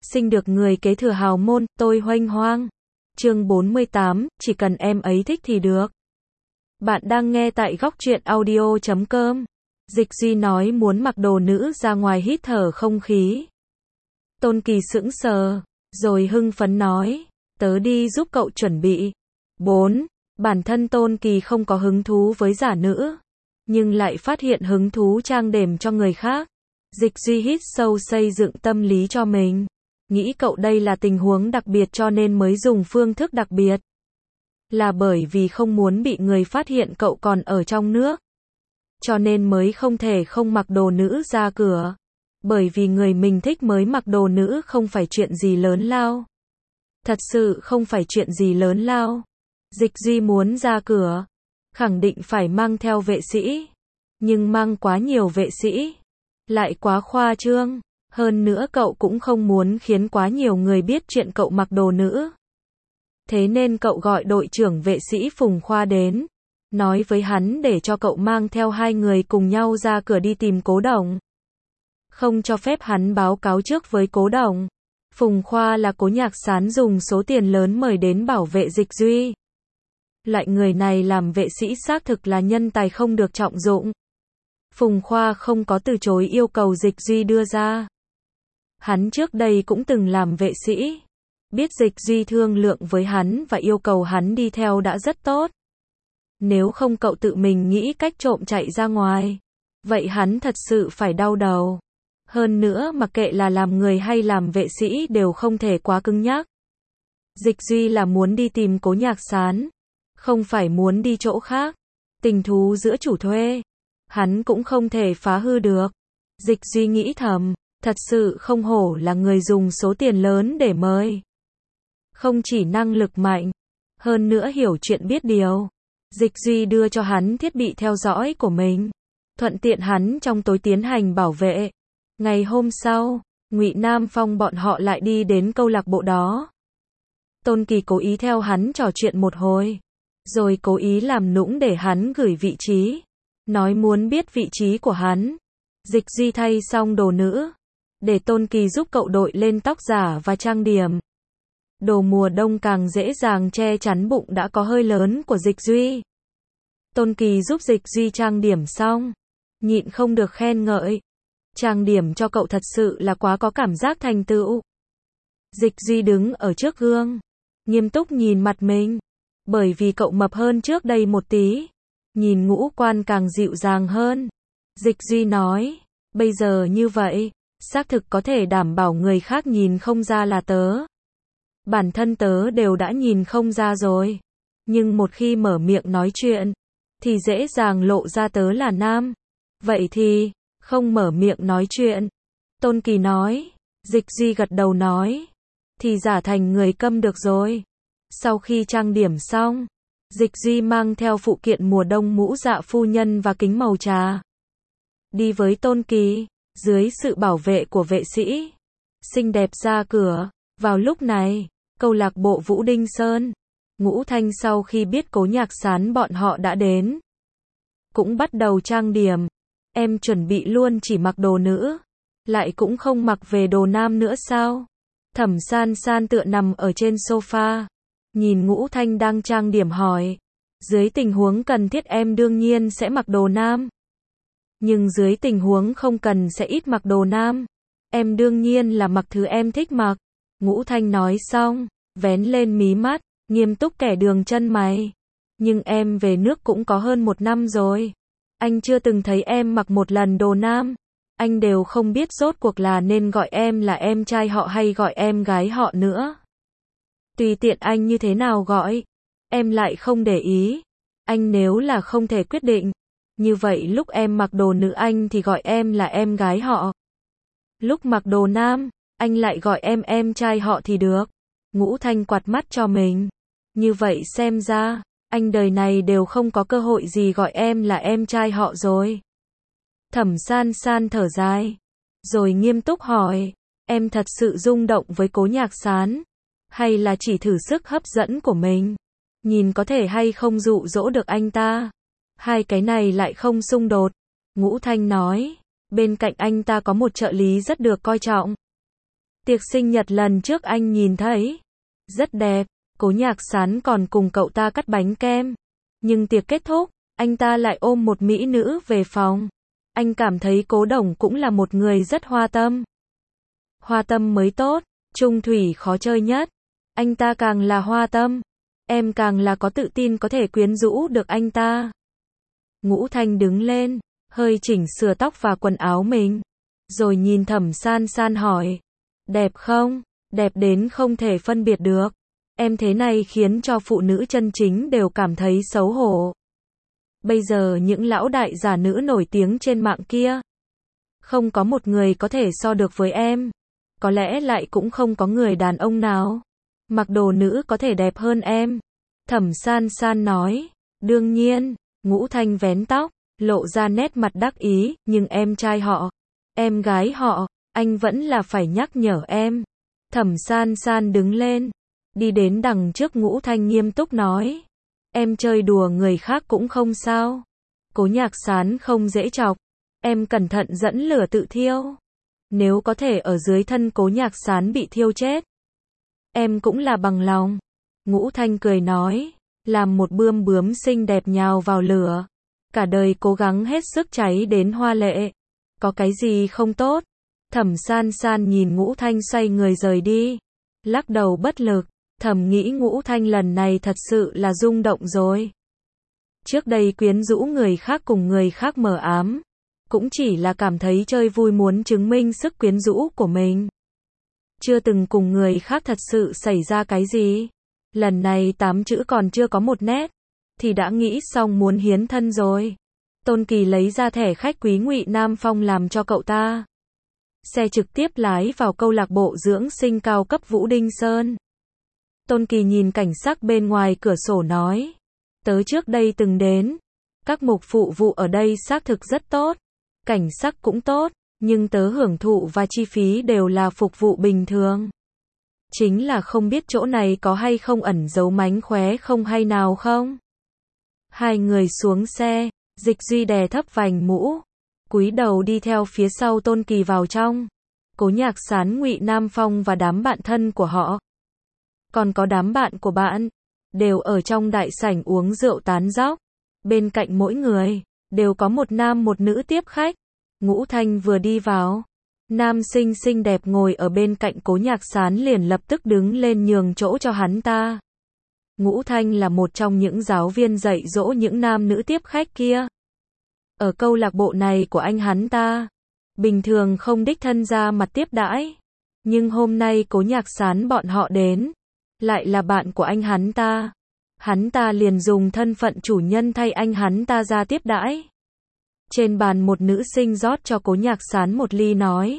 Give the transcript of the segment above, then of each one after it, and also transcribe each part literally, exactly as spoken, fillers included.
sinh được người kế thừa hào môn, tôi huênh hoang. Chương bốn mươi tám, chỉ cần em ấy thích thì được. Bạn đang nghe tại góc truyện audio chấm com. Dịch Duy nói muốn mặc đồ nữ ra ngoài hít thở không khí. Tôn Kỳ sững sờ, rồi hưng phấn nói, tớ đi giúp cậu chuẩn bị. bốn. Bản thân Tôn Kỳ không có hứng thú với giả nữ, nhưng lại phát hiện hứng thú trang điểm cho người khác. Dịch Duy hít sâu xây dựng tâm lý cho mình. Nghĩ cậu đây là tình huống đặc biệt cho nên mới dùng phương thức đặc biệt. Là bởi vì không muốn bị người phát hiện cậu còn ở trong nước. Cho nên mới không thể không mặc đồ nữ ra cửa. Bởi vì người mình thích mới mặc đồ nữ không phải chuyện gì lớn lao. Thật sự không phải chuyện gì lớn lao. Dịch Duy muốn ra cửa, khẳng định phải mang theo vệ sĩ. Nhưng mang quá nhiều vệ sĩ, lại quá khoa trương. Hơn nữa cậu cũng không muốn khiến quá nhiều người biết chuyện cậu mặc đồ nữ. Thế nên cậu gọi đội trưởng vệ sĩ Phùng Khoa đến, nói với hắn để cho cậu mang theo hai người cùng nhau ra cửa đi tìm Cố Đồng. Không cho phép hắn báo cáo trước với Cố Đồng. Phùng Khoa là Cố Nhạc Sán dùng số tiền lớn mời đến bảo vệ Dịch Duy. Loại người này làm vệ sĩ xác thực là nhân tài không được trọng dụng. Phùng Khoa không có từ chối yêu cầu Dịch Duy đưa ra. Hắn trước đây cũng từng làm vệ sĩ. Biết Dịch Duy thương lượng với hắn và yêu cầu hắn đi theo đã rất tốt. Nếu không cậu tự mình nghĩ cách trộm chạy ra ngoài, vậy hắn thật sự phải đau đầu. Hơn nữa mặc kệ là làm người hay làm vệ sĩ đều không thể quá cứng nhắc. Dịch Duy là muốn đi tìm Cố Nhạc Sán, không phải muốn đi chỗ khác. Tình thú giữa chủ thuê, hắn cũng không thể phá hư được. Dịch Duy nghĩ thầm, thật sự không hổ là người dùng số tiền lớn để mời. Không chỉ năng lực mạnh, hơn nữa hiểu chuyện biết điều. Dịch Duy đưa cho hắn thiết bị theo dõi của mình, thuận tiện hắn trong tối tiến hành bảo vệ. Ngày hôm sau, Ngụy Nam Phong bọn họ lại đi đến câu lạc bộ đó. Tôn Kỳ cố ý theo hắn trò chuyện một hồi, rồi cố ý làm nũng để hắn gửi vị trí, nói muốn biết vị trí của hắn. Dịch Duy thay xong đồ nữ, để Tôn Kỳ giúp cậu đội lên tóc giả và trang điểm. Đồ mùa đông càng dễ dàng che chắn bụng đã có hơi lớn của Dịch Duy. Tôn Kỳ giúp Dịch Duy trang điểm xong, nhịn không được khen ngợi. Trang điểm cho cậu thật sự là quá có cảm giác thành tựu. Dịch Duy đứng ở trước gương, nghiêm túc nhìn mặt mình. Bởi vì cậu mập hơn trước đây một tí, nhìn ngũ quan càng dịu dàng hơn. Dịch Duy nói, bây giờ như vậy, xác thực có thể đảm bảo người khác nhìn không ra là tớ. Bản thân tớ đều đã nhìn không ra rồi. Nhưng một khi mở miệng nói chuyện, thì dễ dàng lộ ra tớ là nam. Vậy thì, không mở miệng nói chuyện. Tôn Kỳ nói. Dịch Duy gật đầu nói, thì giả thành người câm được rồi. Sau khi trang điểm xong, Dịch Duy mang theo phụ kiện mùa đông mũ dạ phu nhân và kính màu trà. Đi với Tôn Kỳ, dưới sự bảo vệ của vệ sĩ. Xinh đẹp ra cửa. Vào lúc này, câu lạc bộ Vũ Đinh Sơn, Ngũ Thanh sau khi biết Cố Nhạc Sán bọn họ đã đến, cũng bắt đầu trang điểm. Em chuẩn bị luôn chỉ mặc đồ nữ, lại cũng không mặc về đồ nam nữa sao? Thẩm San San tựa nằm ở trên sofa, nhìn Ngũ Thanh đang trang điểm hỏi. Dưới tình huống cần thiết em đương nhiên sẽ mặc đồ nam. Nhưng dưới tình huống không cần sẽ ít mặc đồ nam. Em đương nhiên là mặc thứ em thích mặc. Ngũ Thanh nói xong, vén lên mí mắt, nghiêm túc kẻ đường chân mày. Nhưng em về nước cũng có hơn một năm rồi. Anh chưa từng thấy em mặc một lần đồ nam. Anh đều không biết rốt cuộc là nên gọi em là em trai họ hay gọi em gái họ nữa. Tùy tiện anh như thế nào gọi, em lại không để ý. Anh nếu là không thể quyết định, như vậy lúc em mặc đồ nữ anh thì gọi em là em gái họ. Lúc mặc đồ nam, anh lại gọi em em trai họ thì được. Ngũ Thanh quạt mắt cho mình. Như vậy xem ra, anh đời này đều không có cơ hội gì gọi em là em trai họ rồi. Thẩm San San thở dài, rồi nghiêm túc hỏi, em thật sự rung động với Cố Nhạc Sán, hay là chỉ thử sức hấp dẫn của mình, nhìn có thể hay không dụ dỗ được anh ta. Hai cái này lại không xung đột. Ngũ Thanh nói, bên cạnh anh ta có một trợ lý rất được coi trọng. Tiệc sinh nhật lần trước anh nhìn thấy. Rất đẹp, Cố Nhạc Sán còn cùng cậu ta cắt bánh kem. Nhưng tiệc kết thúc, anh ta lại ôm một mỹ nữ về phòng. Anh cảm thấy Cố Đồng cũng là một người rất hoa tâm. Hoa tâm mới tốt, Trung Thủy khó chơi nhất. Anh ta càng là hoa tâm, em càng là có tự tin có thể quyến rũ được anh ta. Ngũ Thanh đứng lên, hơi chỉnh sửa tóc và quần áo mình. Rồi nhìn Thẩm San San hỏi. Đẹp không? Đẹp đến không thể phân biệt được. Em thế này khiến cho phụ nữ chân chính đều cảm thấy xấu hổ. Bây giờ những lão đại giả nữ nổi tiếng trên mạng kia, không có một người có thể so được với em. Có lẽ lại cũng không có người đàn ông nào mặc đồ nữ có thể đẹp hơn em. Thẩm San San nói. Đương nhiên, Ngũ Thanh vén tóc, lộ ra nét mặt đắc ý, nhưng em trai họ, em gái họ, anh vẫn là phải nhắc nhở em. Thẩm San San đứng lên, đi đến đằng trước Ngũ Thanh nghiêm túc nói. Em chơi đùa người khác cũng không sao. Cố Nhạc Sán không dễ chọc. Em cẩn thận dẫn lửa tự thiêu. Nếu có thể ở dưới thân Cố Nhạc Sán bị thiêu chết, em cũng là bằng lòng. Ngũ Thanh cười nói, làm một bươm bướm xinh đẹp nhào vào lửa. Cả đời cố gắng hết sức cháy đến hoa lệ. Có cái gì không tốt? Thẩm San San nhìn Ngũ Thanh xoay người rời đi. Lắc đầu bất lực, thầm nghĩ Ngũ Thanh lần này thật sự là rung động rồi. Trước đây quyến rũ người khác cùng người khác mờ ám, cũng chỉ là cảm thấy chơi vui muốn chứng minh sức quyến rũ của mình. Chưa từng cùng người khác thật sự xảy ra cái gì. Lần này tám chữ còn chưa có một nét, thì đã nghĩ xong muốn hiến thân rồi. Tôn Kỳ lấy ra thẻ khách quý Ngụy Nam Phong làm cho cậu ta. Xe trực tiếp lái vào câu lạc bộ dưỡng sinh cao cấp Vũ Đinh Sơn. Tôn Kỳ nhìn cảnh sắc bên ngoài cửa sổ nói. Tớ trước đây từng đến. Các mục phụ vụ ở đây xác thực rất tốt. Cảnh sắc cũng tốt, nhưng tớ hưởng thụ và chi phí đều là phục vụ bình thường. Chính là không biết chỗ này có hay không ẩn giấu mánh khóe không hay nào không. Hai người xuống xe, Dịch Duy đè thấp vành mũ, cúi đầu đi theo phía sau Tôn Kỳ vào trong. Cố Nhạc Sán, Ngụy Nam Phong và đám bạn thân của họ, còn có đám bạn của bạn, đều ở trong đại sảnh uống rượu tán dóc. Bên cạnh mỗi người, đều có một nam một nữ tiếp khách. Ngũ Thanh vừa đi vào, nam sinh xinh đẹp ngồi ở bên cạnh Cố Nhạc Sán liền lập tức đứng lên nhường chỗ cho hắn ta. Ngũ Thanh là một trong những giáo viên dạy dỗ những nam nữ tiếp khách kia. Ở câu lạc bộ này của anh hắn ta, bình thường không đích thân ra mặt tiếp đãi. Nhưng hôm nay Cố Nhạc Sán bọn họ đến, lại là bạn của anh hắn ta. Hắn ta liền dùng thân phận chủ nhân thay anh hắn ta ra tiếp đãi. Trên bàn một nữ sinh rót cho Cố Nhạc Sán một ly nói.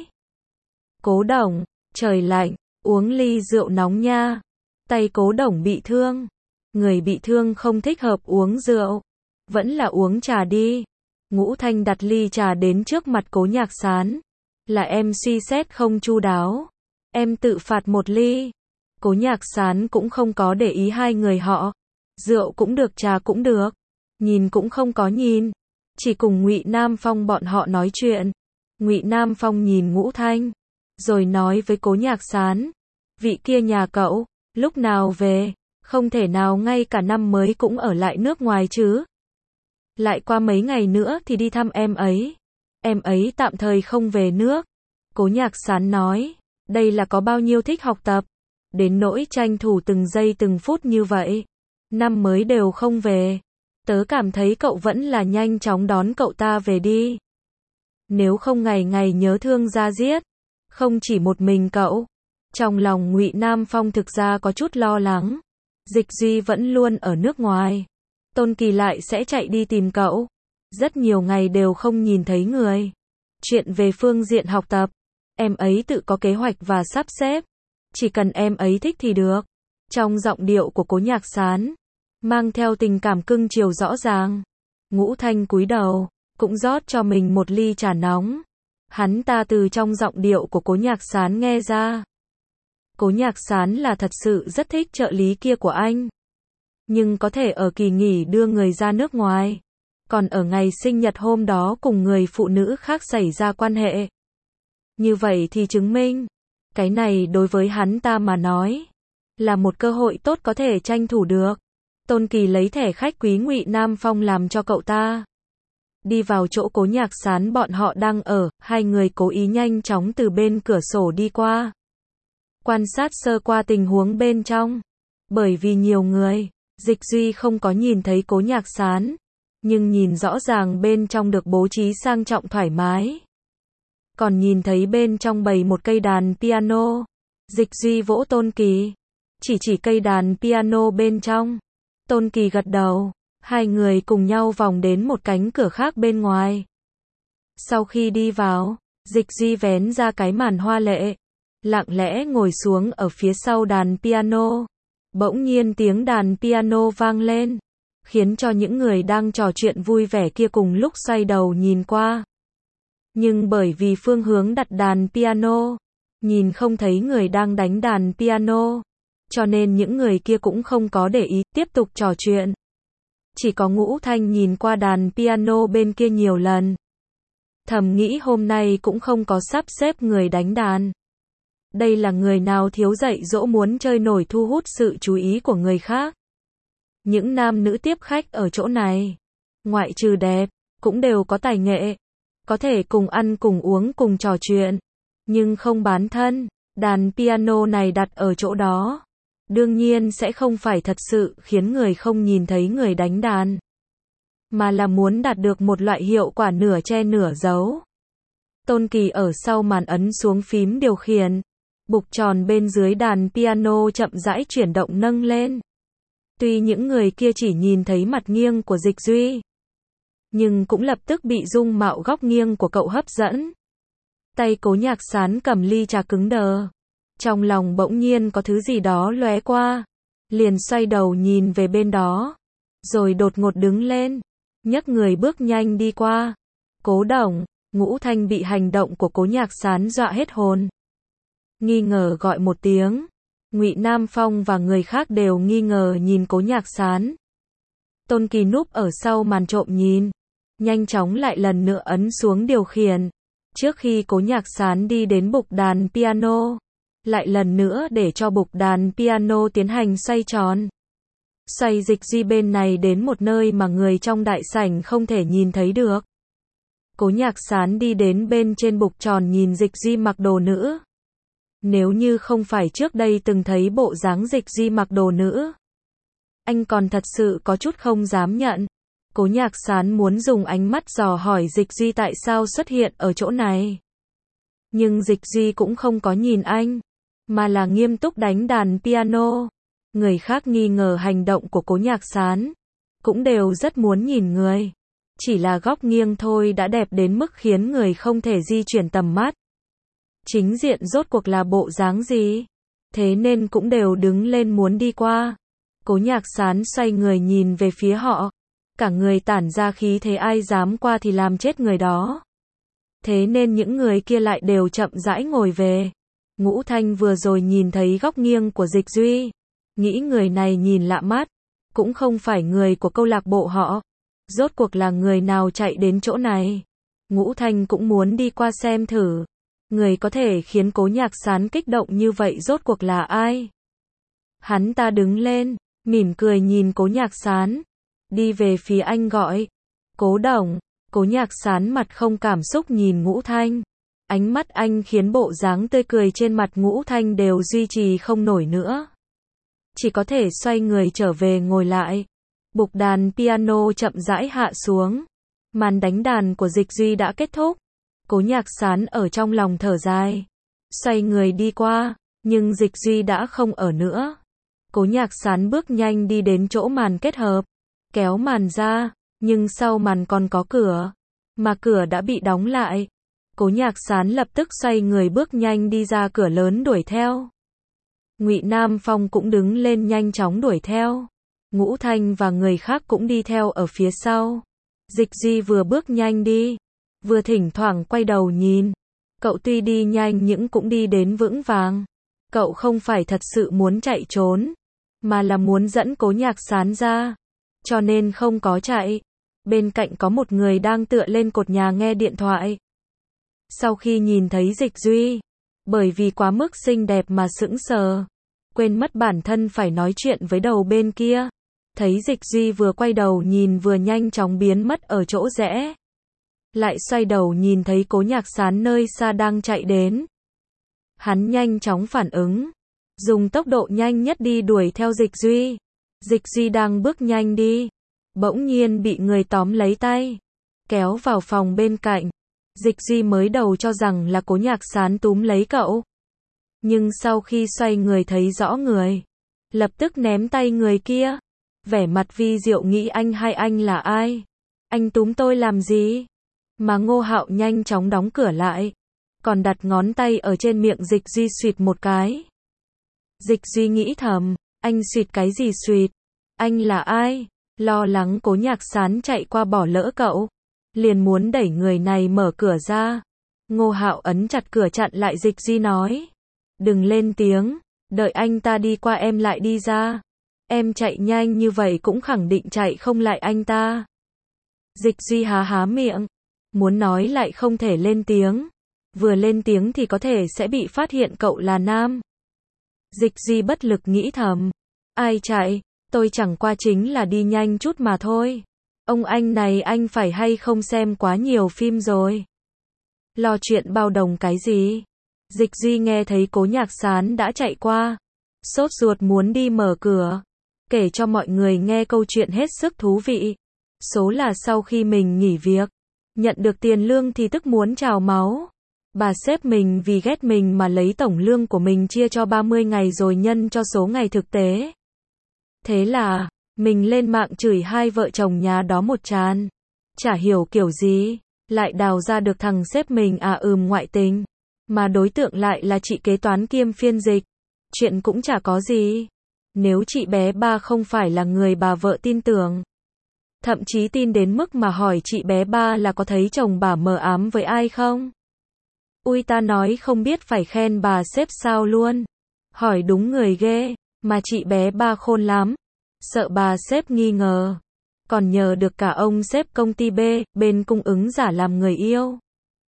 Cố Đồng, trời lạnh, uống ly rượu nóng nha. Tay Cố Đồng bị thương. Người bị thương không thích hợp uống rượu. Vẫn là uống trà đi. Ngũ Thanh đặt ly trà đến trước mặt Cố Nhạc Sán. Là em suy xét không chu đáo. Em tự phạt một ly. Cố Nhạc Sán cũng không có để ý hai người họ. Rượu cũng được, trà cũng được. Nhìn cũng không có nhìn. Chỉ cùng Ngụy Nam Phong bọn họ nói chuyện. Ngụy Nam Phong nhìn Ngũ Thanh, rồi nói với Cố Nhạc Sán. Vị kia nhà cậu, lúc nào về? Không thể nào ngay cả năm mới cũng ở lại nước ngoài chứ. Lại qua mấy ngày nữa thì đi thăm em ấy. Em ấy tạm thời không về nước. Cố Nhạc Sán nói. Đây là có bao nhiêu thích học tập. Đến nỗi tranh thủ từng giây từng phút như vậy. Năm mới đều không về. Tớ cảm thấy cậu vẫn là nhanh chóng đón cậu ta về đi. Nếu không ngày ngày nhớ thương ra giết. Không chỉ một mình cậu. Trong lòng Ngụy Nam Phong thực ra có chút lo lắng. Dịch Duy vẫn luôn ở nước ngoài. Tôn Kỳ lại sẽ chạy đi tìm cậu. Rất nhiều ngày đều không nhìn thấy người. Chuyện về phương diện học tập, em ấy tự có kế hoạch và sắp xếp. Chỉ cần em ấy thích thì được. Trong giọng điệu của Cố Nhạc Sán, mang theo tình cảm cưng chiều rõ ràng. Ngũ Thanh cúi đầu, cũng rót cho mình một ly trà nóng. Hắn ta từ trong giọng điệu của Cố Nhạc Sán nghe ra. Cố Nhạc Sán là thật sự rất thích trợ lý kia của anh. Nhưng có thể ở kỳ nghỉ đưa người ra nước ngoài. Còn ở ngày sinh nhật hôm đó cùng người phụ nữ khác xảy ra quan hệ. Như vậy thì chứng minh, Cái này đối với hắn ta mà nói, là một cơ hội tốt có thể tranh thủ được. Tôn Kỳ lấy thẻ khách quý Ngụy Nam Phong làm cho cậu ta. Đi vào chỗ Cố Nhạc Sán bọn họ đang ở, hai người cố ý nhanh chóng từ bên cửa sổ đi qua. Quan sát sơ qua tình huống bên trong. Bởi vì nhiều người, Dịch Duy không có nhìn thấy Cố Nhạc Sán, nhưng nhìn rõ ràng bên trong được bố trí sang trọng thoải mái. Còn nhìn thấy bên trong bày một cây đàn piano. Dịch Duy vỗ Tôn Kỳ, chỉ chỉ cây đàn piano bên trong. Tôn Kỳ gật đầu, hai người cùng nhau vòng đến một cánh cửa khác bên ngoài. Sau khi đi vào, Dịch Duy vén ra cái màn hoa lệ, lặng lẽ ngồi xuống ở phía sau đàn piano. Bỗng nhiên tiếng đàn piano vang lên, khiến cho những người đang trò chuyện vui vẻ kia cùng lúc xoay đầu nhìn qua. Nhưng bởi vì phương hướng đặt đàn piano, nhìn không thấy người đang đánh đàn piano, cho nên những người kia cũng không có để ý, tiếp tục trò chuyện. Chỉ có Ngũ Thanh nhìn qua đàn piano bên kia nhiều lần. Thầm nghĩ hôm nay cũng không có sắp xếp người đánh đàn. Đây là người nào thiếu dạy dỗ muốn chơi nổi thu hút sự chú ý của người khác. Những nam nữ tiếp khách ở chỗ này, ngoại trừ đẹp, cũng đều có tài nghệ. Có thể cùng ăn cùng uống cùng trò chuyện, nhưng không bán thân. Đàn piano này đặt ở chỗ đó, đương nhiên sẽ không phải thật sự khiến người không nhìn thấy người đánh đàn, mà là muốn đạt được một loại hiệu quả nửa che nửa giấu. Tôn Kỳ ở sau màn ấn xuống phím điều khiển, bục tròn bên dưới đàn piano chậm rãi chuyển động nâng lên. Tuy những người kia chỉ nhìn thấy mặt nghiêng của Dịch Duy, nhưng cũng lập tức bị dung mạo góc nghiêng của cậu hấp dẫn. Tay Cố Nhạc Sán cầm ly trà cứng đờ. Trong lòng bỗng nhiên có thứ gì đó lóe qua. Liền xoay đầu nhìn về bên đó. Rồi đột ngột đứng lên. Nhấc người bước nhanh đi qua. Cố Đồng, Ngũ Thanh bị hành động của Cố Nhạc Sán dọa hết hồn. Nghi ngờ gọi một tiếng. Ngụy Nam Phong và người khác đều nghi ngờ nhìn Cố Nhạc Sán. Tôn Kỳ núp ở sau màn trộm nhìn. Nhanh chóng lại lần nữa ấn xuống điều khiển. Trước khi Cố Nhạc Sán đi đến bục đàn piano, lại lần nữa để cho bục đàn piano tiến hành xoay tròn. Xoay Dịch Duy bên này đến một nơi mà người trong đại sảnh không thể nhìn thấy được. Cố Nhạc Sán đi đến bên trên bục tròn nhìn Dịch Duy mặc đồ nữ. Nếu như không phải trước đây từng thấy bộ dáng Dịch Duy mặc đồ nữ, anh còn thật sự có chút không dám nhận. Cố Nhạc Sán muốn dùng ánh mắt dò hỏi Dịch Duy tại sao xuất hiện ở chỗ này. Nhưng Dịch Duy cũng không có nhìn anh, mà là nghiêm túc đánh đàn piano. Người khác nghi ngờ hành động của Cố Nhạc Sán, cũng đều rất muốn nhìn người. Chỉ là góc nghiêng thôi đã đẹp đến mức khiến người không thể di chuyển tầm mắt. Chính diện rốt cuộc là bộ dáng gì? Thế nên cũng đều đứng lên muốn đi qua. Cố Nhạc Sán xoay người nhìn về phía họ. Cả người tản ra khí thế ai dám qua thì làm chết người đó. Thế nên những người kia lại đều chậm rãi ngồi về. Ngũ Thanh vừa rồi nhìn thấy góc nghiêng của Dịch Duy, nghĩ người này nhìn lạ mắt, cũng không phải người của câu lạc bộ họ. Rốt cuộc là người nào chạy đến chỗ này? Ngũ Thanh cũng muốn đi qua xem thử. Người có thể khiến Cố Nhạc Sán kích động như vậy rốt cuộc là ai? Hắn ta đứng lên, mỉm cười nhìn Cố Nhạc Sán, đi về phía anh gọi. Cố Đồng. Cố Nhạc Sán mặt không cảm xúc nhìn Ngũ Thanh. Ánh mắt anh khiến bộ dáng tươi cười trên mặt Ngũ Thanh đều duy trì không nổi nữa. Chỉ có thể xoay người trở về ngồi lại. Bục đàn piano chậm rãi hạ xuống. Màn đánh đàn của Dịch Duy đã kết thúc. Cố Nhạc Sán ở trong lòng thở dài. Xoay người đi qua, nhưng Dịch Duy đã không ở nữa. Cố Nhạc Sán bước nhanh đi đến chỗ màn kết hợp. Kéo màn ra, nhưng sau màn còn có cửa. Mà cửa đã bị đóng lại. Cố Nhạc Sán lập tức xoay người bước nhanh đi ra cửa lớn đuổi theo. Ngụy Nam Phong cũng đứng lên nhanh chóng đuổi theo. Ngũ Thanh và người khác cũng đi theo ở phía sau. Dịch Duy vừa bước nhanh đi, vừa thỉnh thoảng quay đầu nhìn. Cậu tuy đi nhanh nhưng cũng đi đến vững vàng. Cậu không phải thật sự muốn chạy trốn, mà là muốn dẫn Cố Nhạc Sán ra. Cho nên không có chạy. Bên cạnh có một người đang tựa lên cột nhà nghe điện thoại. Sau khi nhìn thấy Dịch Duy, bởi vì quá mức xinh đẹp mà sững sờ, quên mất bản thân phải nói chuyện với đầu bên kia. Thấy Dịch Duy vừa quay đầu nhìn vừa nhanh chóng biến mất ở chỗ rẽ. Lại xoay đầu nhìn thấy Cố Nhạc Sán nơi xa đang chạy đến. Hắn nhanh chóng phản ứng, dùng tốc độ nhanh nhất đi đuổi theo Dịch Duy. Dịch Duy đang bước nhanh đi, bỗng nhiên bị người tóm lấy tay, kéo vào phòng bên cạnh. Dịch Duy mới đầu cho rằng là Cố Nhạc Sán túm lấy cậu. Nhưng sau khi xoay người thấy rõ người, lập tức ném tay người kia. Vẻ mặt vi diệu nghĩ anh hay anh là ai? Anh túm tôi làm gì? Mà Ngô Hạo nhanh chóng đóng cửa lại, còn đặt ngón tay ở trên miệng Dịch Duy xuyệt một cái. Dịch Duy nghĩ thầm, anh xuyệt cái gì xuyệt? Anh là ai? Lo lắng Cố Nhạc Sán chạy qua bỏ lỡ cậu, liền muốn đẩy người này mở cửa ra. Ngô Hạo ấn chặt cửa chặn lại Dịch Duy nói, đừng lên tiếng, đợi anh ta đi qua em lại đi ra. Em chạy nhanh như vậy cũng khẳng định chạy không lại anh ta. Dịch Duy há há miệng, muốn nói lại không thể lên tiếng. Vừa lên tiếng thì có thể sẽ bị phát hiện cậu là nam. Dịch Duy bất lực nghĩ thầm, ai chạy, tôi chẳng qua chính là đi nhanh chút mà thôi. Ông anh này anh phải hay không xem quá nhiều phim rồi. Lo chuyện bao đồng cái gì? Dịch Duy nghe thấy Cố Nhạc Sán đã chạy qua, sốt ruột muốn đi mở cửa, kể cho mọi người nghe câu chuyện hết sức thú vị. Số là sau khi mình nghỉ việc, nhận được tiền lương thì tức muốn trào máu. Bà sếp mình vì ghét mình mà lấy tổng lương của mình chia cho ba mươi ngày rồi nhân cho số ngày thực tế. Thế là, mình lên mạng chửi hai vợ chồng nhà đó một tràn. Chả hiểu kiểu gì, lại đào ra được thằng sếp mình à ừm ngoại tình. Mà đối tượng lại là chị kế toán kiêm phiên dịch. Chuyện cũng chả có gì. Nếu chị bé ba không phải là người bà vợ tin tưởng, thậm chí tin đến mức mà hỏi chị bé ba là có thấy chồng bà mờ ám với ai không? Ui ta nói không biết phải khen bà sếp sao luôn. Hỏi đúng người ghê, mà chị bé ba khôn lắm. Sợ bà sếp nghi ngờ. Còn nhờ được cả ông sếp công ty B, bên cung ứng giả làm người yêu.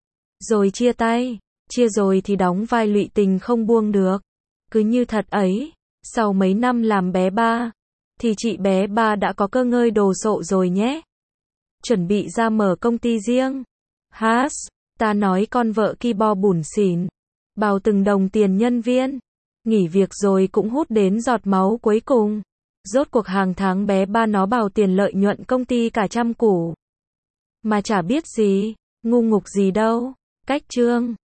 Rồi chia tay, chia rồi thì đóng vai lụy tình không buông được. Cứ như thật ấy, sau mấy năm làm bé ba, thì chị bé ba đã có cơ ngơi đồ sộ rồi nhé. Chuẩn bị ra mở công ty riêng. Has, ta nói con vợ ki bo bủn xỉn, bào từng đồng tiền nhân viên. Nghỉ việc rồi cũng hút đến giọt máu cuối cùng. Rốt cuộc hàng tháng bé ba nó bào tiền lợi nhuận công ty cả trăm củ. Mà chả biết gì, ngu ngục gì đâu. Cách chương